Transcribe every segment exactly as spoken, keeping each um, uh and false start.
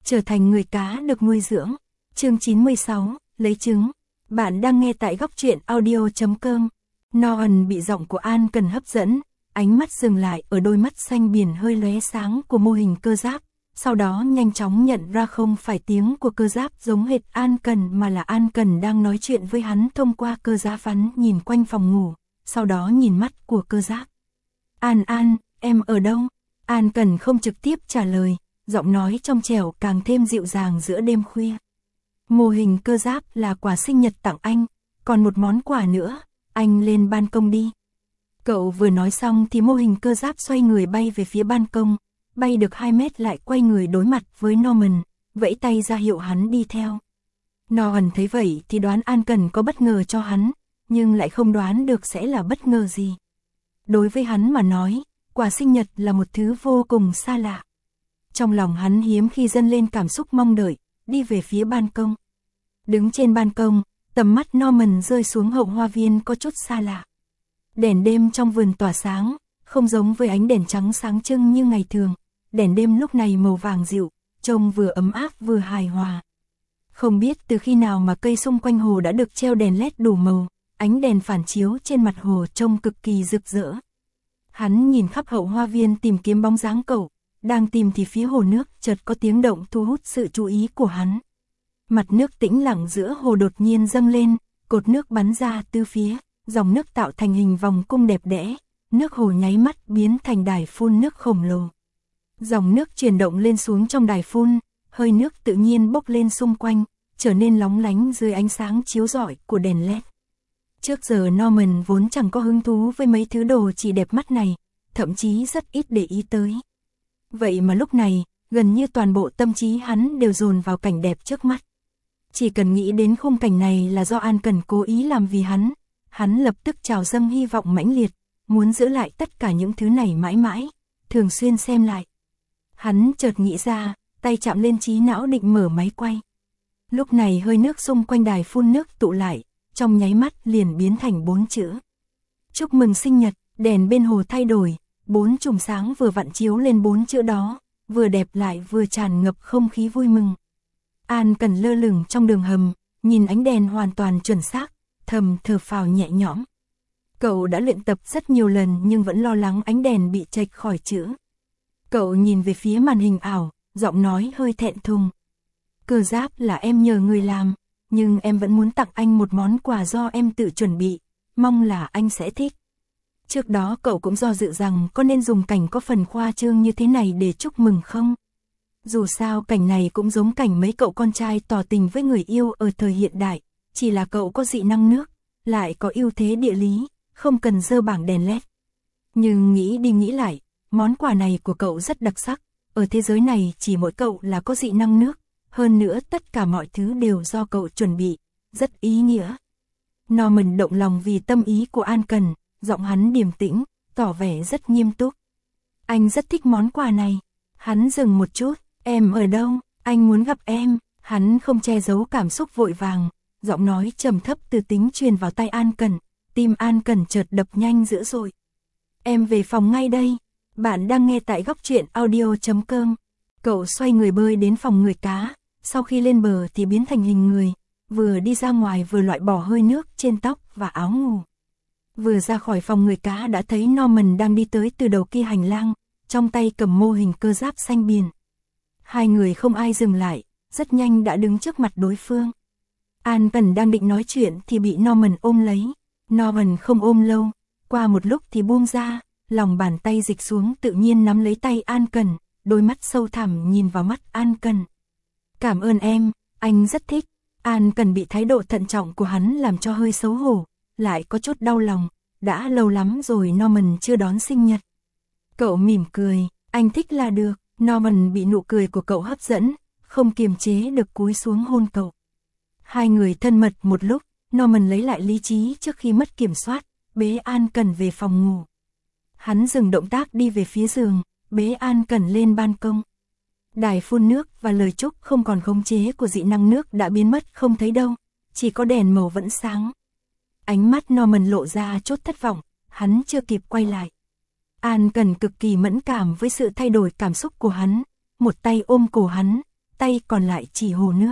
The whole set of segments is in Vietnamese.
trở thành người cá được nuôi dưỡng. Chương chín mươi sáu, lấy trứng. Bạn đang nghe tại góc truyện audio chấm com. Noan bị giọng của An Cần hấp dẫn, ánh mắt dừng lại ở đôi mắt xanh biển hơi lóe sáng của mô hình cơ giáp, sau đó nhanh chóng nhận ra không phải tiếng của cơ giáp giống hệt An Cần mà là An Cần đang nói chuyện với hắn thông qua cơ giáp. Hắn nhìn quanh phòng ngủ, sau đó nhìn mắt của cơ giáp. An An, em ở đâu? An Cần không trực tiếp trả lời, giọng nói trong trẻo càng thêm dịu dàng giữa đêm khuya. Mô hình cơ giáp là quà sinh nhật tặng anh, còn một món quà nữa, anh lên ban công đi. Cậu vừa nói xong thì mô hình cơ giáp xoay người bay về phía ban công, bay được hai mét lại quay người đối mặt với Norman, vẫy tay ra hiệu hắn đi theo. Norman thấy vậy thì đoán An Cần có bất ngờ cho hắn, nhưng lại không đoán được sẽ là bất ngờ gì. Đối với hắn mà nói, quà sinh nhật là một thứ vô cùng xa lạ. Trong lòng hắn hiếm khi dâng lên cảm xúc mong đợi, đi về phía ban công. Đứng trên ban công, tầm mắt Norman rơi xuống hậu hoa viên có chút xa lạ. Đèn đêm trong vườn tỏa sáng, không giống với ánh đèn trắng sáng trưng như ngày thường. Đèn đêm lúc này màu vàng dịu, trông vừa ấm áp vừa hài hòa. Không biết từ khi nào mà cây xung quanh hồ đã được treo đèn led đủ màu, ánh đèn phản chiếu trên mặt hồ trông cực kỳ rực rỡ. Hắn nhìn khắp hậu hoa viên tìm kiếm bóng dáng cậu, đang tìm thì phía hồ nước chợt có tiếng động thu hút sự chú ý của hắn. Mặt nước tĩnh lặng giữa hồ đột nhiên dâng lên, cột nước bắn ra từ phía, dòng nước tạo thành hình vòng cung đẹp đẽ, nước hồ nháy mắt biến thành đài phun nước khổng lồ. Dòng nước chuyển động lên xuống trong đài phun, hơi nước tự nhiên bốc lên xung quanh, trở nên lóng lánh dưới ánh sáng chiếu rọi của đèn led. Trước giờ Norman vốn chẳng có hứng thú với mấy thứ đồ chỉ đẹp mắt này, thậm chí rất ít để ý tới. Vậy mà lúc này, gần như toàn bộ tâm trí hắn đều dồn vào cảnh đẹp trước mắt. Chỉ cần nghĩ đến khung cảnh này là do An Cần cố ý làm vì hắn, hắn lập tức trào dâng hy vọng mãnh liệt, muốn giữ lại tất cả những thứ này mãi mãi, thường xuyên xem lại. Hắn chợt nghĩ ra, tay chạm lên trí não định mở máy quay. Lúc này hơi nước xung quanh đài phun nước tụ lại, trong nháy mắt liền biến thành bốn chữ. Chúc mừng sinh nhật, đèn bên hồ thay đổi, bốn chùm sáng vừa vặn chiếu lên bốn chữ đó, vừa đẹp lại vừa tràn ngập không khí vui mừng. An Cần lơ lửng trong đường hầm, nhìn ánh đèn hoàn toàn chuẩn xác, thầm thở phào nhẹ nhõm. Cậu đã luyện tập rất nhiều lần nhưng vẫn lo lắng ánh đèn bị chệch khỏi chữ. Cậu nhìn về phía màn hình ảo, giọng nói hơi thẹn thùng. Cơ giáp là em nhờ người làm, nhưng em vẫn muốn tặng anh một món quà do em tự chuẩn bị, mong là anh sẽ thích. Trước đó cậu cũng do dự rằng có nên dùng cảnh có phần khoa trương như thế này để chúc mừng không? Dù sao cảnh này cũng giống cảnh mấy cậu con trai tỏ tình với người yêu ở thời hiện đại, chỉ là cậu có dị năng nước, lại có ưu thế địa lý, không cần dơ bảng đèn led. Nhưng nghĩ đi nghĩ lại, món quà này của cậu rất đặc sắc, ở thế giới này chỉ mỗi cậu là có dị năng nước, hơn nữa tất cả mọi thứ đều do cậu chuẩn bị, rất ý nghĩa. Norman động lòng vì tâm ý của An Cần, giọng hắn điềm tĩnh, tỏ vẻ rất nghiêm túc. Anh rất thích món quà này. Hắn dừng một chút, em ở đâu, anh muốn gặp em. Hắn không che giấu cảm xúc vội vàng, giọng nói trầm thấp từ tính truyền vào tai An Cần, tim An Cần chợt đập nhanh dữ dội. Em về phòng ngay đây. Bạn đang nghe tại góc truyện audio chấm com. Cậu xoay người bơi đến phòng người cá, sau khi lên bờ thì biến thành hình người, vừa đi ra ngoài vừa loại bỏ hơi nước trên tóc và áo ngủ. Vừa ra khỏi phòng người cá đã thấy Norman đang đi tới từ đầu kia hành lang, trong tay cầm mô hình cơ giáp xanh biển. Hai người không ai dừng lại, rất nhanh đã đứng trước mặt đối phương. An Cần đang định nói chuyện thì bị Norman ôm lấy. Norman không ôm lâu, qua một lúc thì buông ra, lòng bàn tay dịch xuống tự nhiên nắm lấy tay An Cần, đôi mắt sâu thẳm nhìn vào mắt An Cần. Cảm ơn em, anh rất thích. An Cần bị thái độ thận trọng của hắn làm cho hơi xấu hổ, lại có chút đau lòng, đã lâu lắm rồi Norman chưa đón sinh nhật. Cậu mỉm cười, anh thích là được. Norman bị nụ cười của cậu hấp dẫn, không kiềm chế được cúi xuống hôn cậu. Hai người thân mật một lúc, Norman lấy lại lý trí trước khi mất kiểm soát, bế An Cần về phòng ngủ. Hắn dừng động tác đi về phía giường, bế An Cần lên ban công. Đài phun nước và lời chúc không còn khống chế của dị năng nước đã biến mất không thấy đâu, chỉ có đèn màu vẫn sáng. Ánh mắt Norman lộ ra chút thất vọng, hắn chưa kịp quay lại. An Cần cực kỳ mẫn cảm với sự thay đổi cảm xúc của hắn, một tay ôm cổ hắn, tay còn lại chỉ hồ nước.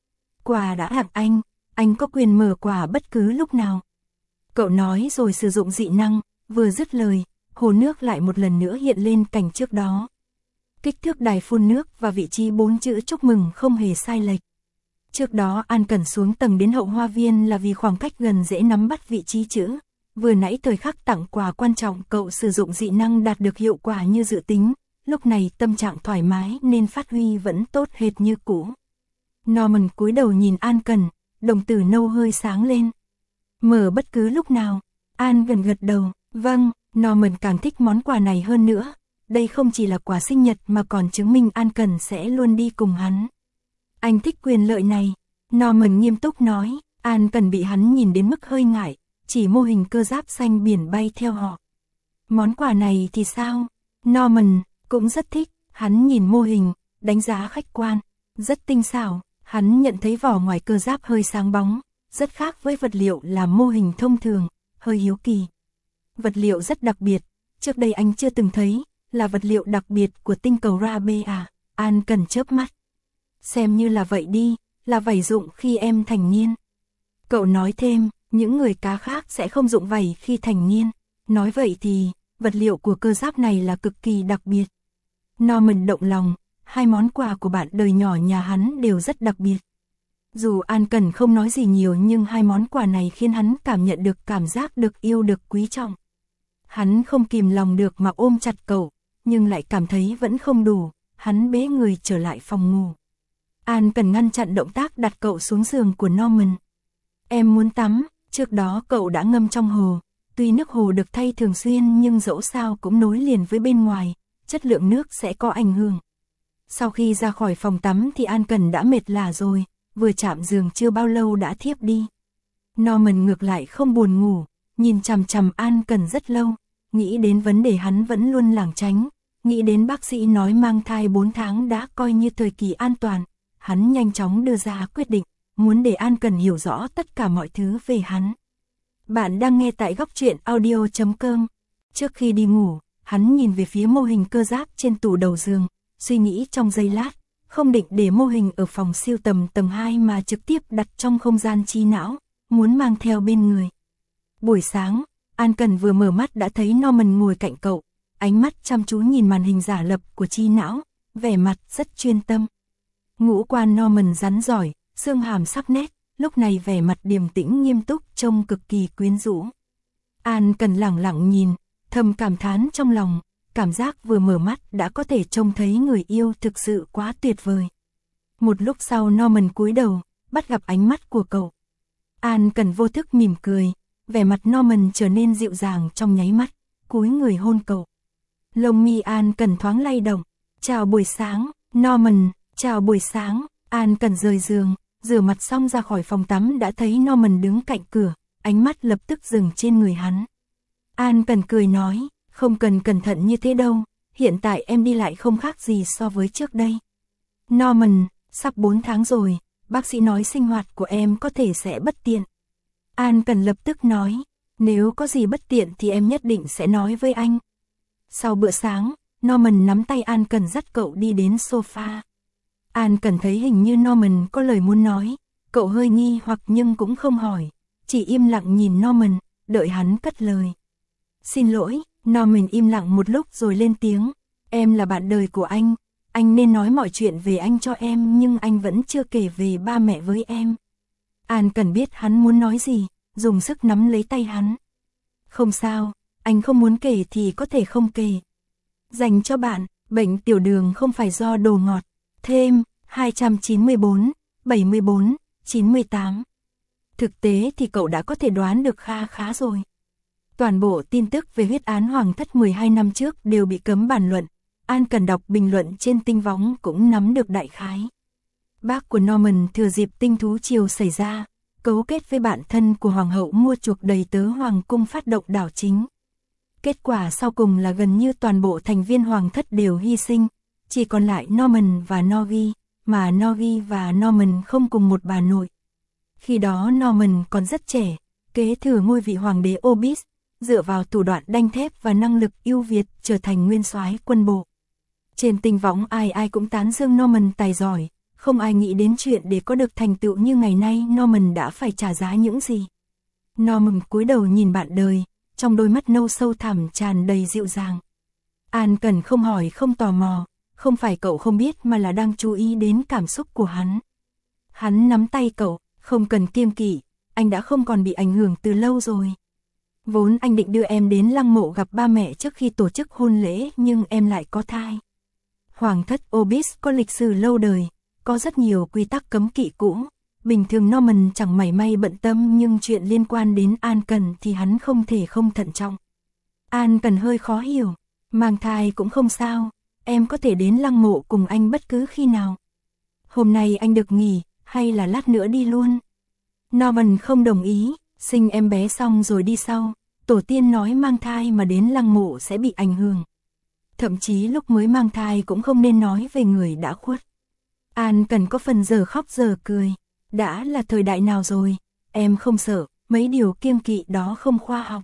Quà đã hạng anh, anh có quyền mở quà bất cứ lúc nào. Cậu nói rồi sử dụng dị năng, vừa dứt lời, hồ nước lại một lần nữa hiện lên cảnh trước đó. Kích thước đài phun nước và vị trí bốn chữ chúc mừng không hề sai lệch. Trước đó An Cẩn xuống tầng đến hậu hoa viên là vì khoảng cách gần dễ nắm bắt vị trí chữ. Vừa nãy thời khắc tặng quà quan trọng cậu sử dụng dị năng đạt được hiệu quả như dự tính, lúc này tâm trạng thoải mái nên phát huy vẫn tốt hệt như cũ. Norman cúi đầu nhìn An Cẩn, đồng tử nâu hơi sáng lên. Mở bất cứ lúc nào, An gần gật đầu, vâng, Norman càng thích món quà này hơn nữa. Đây không chỉ là quà sinh nhật mà còn chứng minh An Cẩn sẽ luôn đi cùng hắn. Anh thích quyền lợi này, Norman nghiêm túc nói. An Cẩn bị hắn nhìn đến mức hơi ngại, chỉ mô hình cơ giáp xanh biển bay theo họ. Món quà này thì sao? Norman cũng rất thích, hắn nhìn mô hình, đánh giá khách quan, rất tinh xảo, hắn nhận thấy vỏ ngoài cơ giáp hơi sáng bóng, rất khác với vật liệu làm mô hình thông thường, hơi hiếu kỳ. Vật liệu rất đặc biệt, trước đây anh chưa từng thấy, là vật liệu đặc biệt của tinh cầu Rabe à? An Cẩn chớp mắt. Xem như là vậy đi, là vảy dụng khi em thành niên. Cậu nói thêm, những người cá khác sẽ không dụng vảy khi thành niên. Nói vậy thì, vật liệu của cơ giáp này là cực kỳ đặc biệt. Norman động lòng, hai món quà của bạn đời nhỏ nhà hắn đều rất đặc biệt. Dù An Cẩn không nói gì nhiều nhưng hai món quà này khiến hắn cảm nhận được cảm giác được yêu được quý trọng. Hắn không kìm lòng được mà ôm chặt cậu, nhưng lại cảm thấy vẫn không đủ, hắn bế người trở lại phòng ngủ. An Cẩn ngăn chặn động tác đặt cậu xuống giường của Norman. Em muốn tắm, trước đó cậu đã ngâm trong hồ, tuy nước hồ được thay thường xuyên nhưng dẫu sao cũng nối liền với bên ngoài, chất lượng nước sẽ có ảnh hưởng. Sau khi ra khỏi phòng tắm thì An Cẩn đã mệt lả rồi, vừa chạm giường chưa bao lâu đã thiếp đi. Norman ngược lại không buồn ngủ, nhìn chằm chằm An Cẩn rất lâu, nghĩ đến vấn đề hắn vẫn luôn lảng tránh, nghĩ đến bác sĩ nói mang thai bốn tháng đã coi như thời kỳ an toàn, hắn nhanh chóng đưa ra quyết định, muốn để An Cẩn hiểu rõ tất cả mọi thứ về hắn. Bạn đang nghe tại góc truyện audio chấm com. Trước khi đi ngủ, hắn nhìn về phía mô hình cơ giáp trên tủ đầu giường, suy nghĩ trong giây lát, không định để mô hình ở phòng siêu tầm tầng hai mà trực tiếp đặt trong không gian trí não, muốn mang theo bên người. Buổi sáng, An Cẩn vừa mở mắt đã thấy Norman ngồi cạnh cậu, ánh mắt chăm chú nhìn màn hình giả lập của trí não, vẻ mặt rất chuyên tâm. Ngũ quan Norman rắn giỏi, xương hàm sắc nét, lúc này vẻ mặt điềm tĩnh nghiêm túc trông cực kỳ quyến rũ. An Cẩn lẳng lặng nhìn, thầm cảm thán trong lòng, cảm giác vừa mở mắt đã có thể trông thấy người yêu thực sự quá tuyệt vời. Một lúc sau Norman cúi đầu, bắt gặp ánh mắt của cậu. An Cẩn vô thức mỉm cười, vẻ mặt Norman trở nên dịu dàng trong nháy mắt, cúi người hôn cậu. Lông mi An Cẩn thoáng lay động. Chào buổi sáng, Norman, chào buổi sáng. An Cẩn rời giường, rửa mặt xong ra khỏi phòng tắm đã thấy Norman đứng cạnh cửa, ánh mắt lập tức dừng trên người hắn. An Cẩn cười nói, không cần cẩn thận như thế đâu, hiện tại em đi lại không khác gì so với trước đây. Norman, sắp bốn tháng rồi, bác sĩ nói sinh hoạt của em có thể sẽ bất tiện. An Cẩn lập tức nói, nếu có gì bất tiện thì em nhất định sẽ nói với anh. Sau bữa sáng, Norman nắm tay An Cẩn dắt cậu đi đến sofa. An Cẩn thấy hình như Norman có lời muốn nói, cậu hơi nghi hoặc nhưng cũng không hỏi, chỉ im lặng nhìn Norman, đợi hắn cất lời. Xin lỗi, Norman im lặng một lúc rồi lên tiếng, em là bạn đời của anh, anh nên nói mọi chuyện về anh cho em nhưng anh vẫn chưa kể về ba mẹ với em. An Cẩn biết hắn muốn nói gì, dùng sức nắm lấy tay hắn. Không sao, anh không muốn kể thì có thể không kể. Dành cho bạn, bệnh tiểu đường không phải do đồ ngọt. Thêm, hai trăm chín mươi bốn, bảy mươi bốn, chín mươi tám. Thực tế thì cậu đã có thể đoán được kha khá rồi. Toàn bộ tin tức về huyết án Hoàng thất mười hai năm trước đều bị cấm bàn luận. An Cẩn đọc bình luận trên tinh võng cũng nắm được đại khái. Bác của Norman thừa dịp tinh thú triều xảy ra, cấu kết với bạn thân của hoàng hậu mua chuộc đầy tớ hoàng cung phát động đảo chính. Kết quả sau cùng là gần như toàn bộ thành viên hoàng thất đều hy sinh, chỉ còn lại Norman và Norgi, mà Norgi và Norman không cùng một bà nội. Khi đó Norman còn rất trẻ, kế thừa ngôi vị hoàng đế Obis, dựa vào thủ đoạn đanh thép và năng lực ưu việt trở thành nguyên soái quân bộ. Trên tinh võng ai ai cũng tán dương Norman tài giỏi, không ai nghĩ đến chuyện để có được thành tựu như ngày nay Norman đã phải trả giá những gì. Norman cúi đầu nhìn bạn đời, trong đôi mắt nâu sâu thẳm tràn đầy dịu dàng. An Cần không hỏi không tò mò, không phải cậu không biết mà là đang chú ý đến cảm xúc của hắn. Hắn nắm tay cậu, không cần kiêng kỵ, anh đã không còn bị ảnh hưởng từ lâu rồi. Vốn anh định đưa em đến lăng mộ gặp ba mẹ trước khi tổ chức hôn lễ nhưng em lại có thai. Hoàng thất Obis có lịch sử lâu đời, có rất nhiều quy tắc cấm kỵ cũ. Bình thường Norman chẳng mảy may bận tâm nhưng chuyện liên quan đến An Cần thì hắn không thể không thận trọng. An Cần hơi khó hiểu, mang thai cũng không sao, em có thể đến lăng mộ cùng anh bất cứ khi nào. Hôm nay anh được nghỉ, hay là lát nữa đi luôn? Norman không đồng ý, sinh em bé xong rồi đi sau, tổ tiên nói mang thai mà đến lăng mộ sẽ bị ảnh hưởng. Thậm chí lúc mới mang thai cũng không nên nói về người đã khuất. An Cần có phần giờ khóc giờ cười, đã là thời đại nào rồi, em không sợ, mấy điều kiêng kỵ đó không khoa học.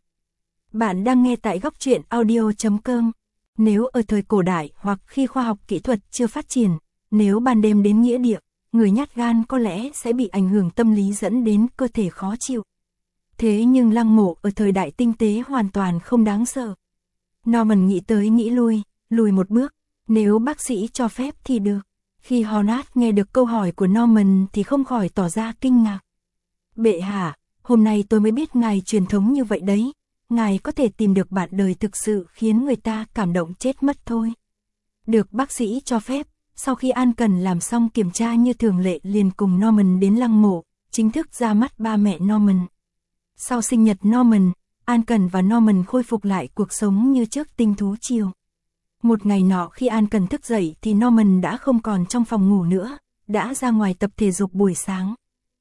Bạn đang nghe tại góc truyện audio chấm com. Nếu ở thời cổ đại hoặc khi khoa học kỹ thuật chưa phát triển, nếu ban đêm đến nghĩa địa, người nhát gan có lẽ sẽ bị ảnh hưởng tâm lý dẫn đến cơ thể khó chịu. Thế nhưng lăng mộ ở thời đại tinh tế hoàn toàn không đáng sợ. Norman nghĩ tới nghĩ lui, lùi một bước, nếu bác sĩ cho phép thì được. Khi Hornet nghe được câu hỏi của Norman thì không khỏi tỏ ra kinh ngạc. Bệ hạ, hôm nay tôi mới biết ngài truyền thống như vậy đấy. Ngài có thể tìm được bạn đời thực sự khiến người ta cảm động chết mất thôi. Được bác sĩ cho phép, sau khi An Cần làm xong kiểm tra như thường lệ liền cùng Norman đến lăng mộ, chính thức ra mắt ba mẹ Norman. Sau sinh nhật Norman, An Cần và Norman khôi phục lại cuộc sống như trước tinh thú chiều. Một ngày nọ khi An Cần thức dậy thì Norman đã không còn trong phòng ngủ nữa, đã ra ngoài tập thể dục buổi sáng.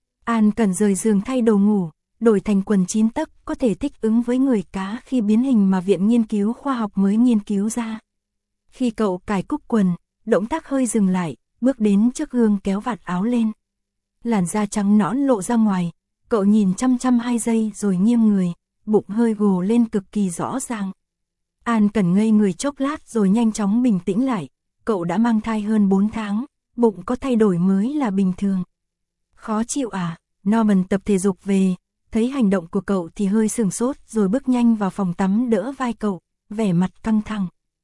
An Cần rời giường thay đồ ngủ, đổi thành quần chín tấc có thể thích ứng với người cá khi biến hình mà Viện Nghiên cứu Khoa học mới nghiên cứu ra. Khi cậu cài cúc quần, động tác hơi dừng lại, bước đến trước gương kéo vạt áo lên. Làn da trắng nõn lộ ra ngoài, cậu nhìn chăm chăm hai giây rồi nghiêng người, bụng hơi gồ lên cực kỳ rõ ràng. An Cần ngây người chốc lát rồi nhanh chóng bình tĩnh lại, cậu đã mang thai hơn bốn tháng, bụng có thay đổi mới là bình thường. Khó chịu à? Norman tập thể dục về, thấy hành động của cậu thì hơi sửng sốt rồi bước nhanh vào phòng tắm đỡ vai cậu, vẻ mặt căng thẳng.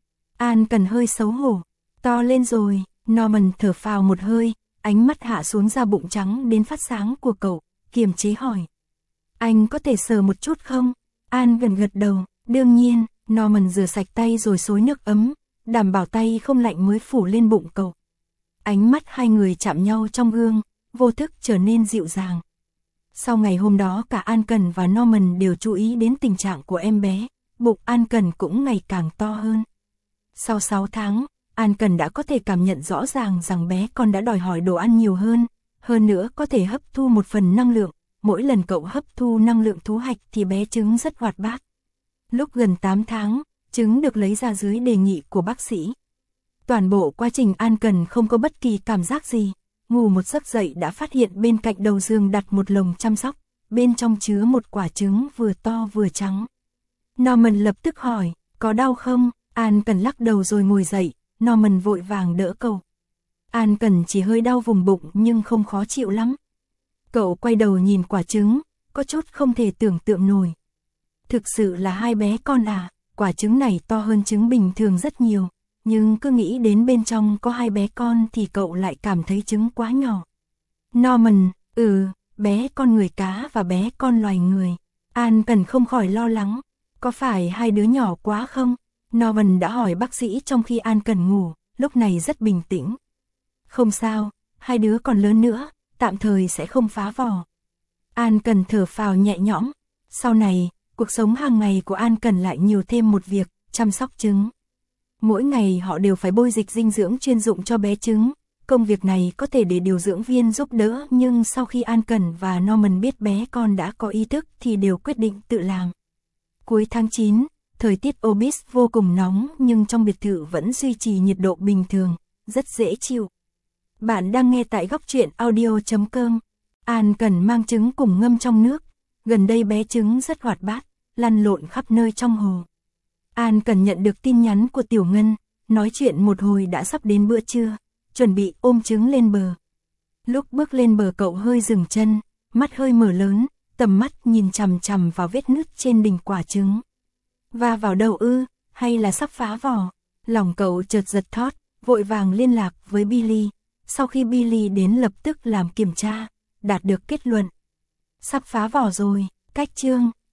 An Cần hơi xấu hổ, to lên rồi, Norman thở phào một hơi, ánh mắt hạ xuống da bụng trắng đến phát sáng của cậu, kiềm chế hỏi. Anh có thể sờ một chút không? An Cần gật đầu, đương nhiên. Norman rửa sạch tay rồi xối nước ấm, đảm bảo tay không lạnh mới phủ lên bụng cậu. Ánh mắt hai người chạm nhau trong gương, vô thức trở nên dịu dàng. Sau ngày hôm đó cả An Cần và Norman đều chú ý đến tình trạng của em bé, bụng An Cần cũng ngày càng to hơn. Sau sáu tháng, An Cần đã có thể cảm nhận rõ ràng rằng bé con đã đòi hỏi đồ ăn nhiều hơn, hơn nữa có thể hấp thu một phần năng lượng, mỗi lần cậu hấp thu năng lượng thú hạch thì bé trứng rất hoạt bát. Lúc gần tám tháng, trứng được lấy ra dưới đề nghị của bác sĩ. Toàn bộ quá trình An Cần không có bất kỳ cảm giác gì, ngủ một giấc dậy đã phát hiện bên cạnh đầu giường đặt một lồng chăm sóc, bên trong chứa một quả trứng vừa to vừa trắng. Norman lập tức hỏi, có đau không? An Cần lắc đầu rồi ngồi dậy, Norman vội vàng đỡ cậu. An Cần chỉ hơi đau vùng bụng nhưng không khó chịu lắm. Cậu quay đầu nhìn quả trứng, có chút không thể tưởng tượng nổi. Thực sự là hai bé con à, quả trứng này to hơn trứng bình thường rất nhiều, nhưng cứ nghĩ đến bên trong có hai bé con thì cậu lại cảm thấy trứng quá nhỏ. Norman, ừ, bé con người cá và bé con loài người. An Cần không khỏi lo lắng, có phải hai đứa nhỏ quá không? Norman đã hỏi bác sĩ trong khi An Cần ngủ, lúc này rất bình tĩnh. Không sao, hai đứa còn lớn nữa, tạm thời sẽ không phá vỏ. An Cần thở phào nhẹ nhõm, sau này, cuộc sống hàng ngày của An Cần lại nhiều thêm một việc, chăm sóc trứng. Mỗi ngày họ đều phải bôi dịch dinh dưỡng chuyên dụng cho bé trứng. Công việc này có thể để điều dưỡng viên giúp đỡ nhưng sau khi An Cần và Norman biết bé con đã có ý thức thì đều quyết định tự làm. Cuối tháng chín, thời tiết Obis vô cùng nóng nhưng trong biệt thự vẫn duy trì nhiệt độ bình thường, rất dễ chịu. Bạn đang nghe tại góc truyện audio chấm com. An Cần mang trứng cùng ngâm trong nước. Gần đây bé trứng rất hoạt bát, lăn lộn khắp nơi trong hồ. An Cần nhận được tin nhắn của Tiểu Ngân, nói chuyện một hồi đã sắp đến bữa trưa, chuẩn bị ôm trứng lên bờ. Lúc bước lên bờ cậu hơi dừng chân, mắt hơi mở lớn, tầm mắt nhìn chằm chằm vào vết nứt trên đỉnh quả trứng. Va vào đầu ư, hay là sắp phá vỏ? Lòng cậu chợt giật thót, vội vàng liên lạc với Billy. Sau khi Billy đến lập tức làm kiểm tra, đạt được kết luận. Sắp phá vỏ rồi, cách chương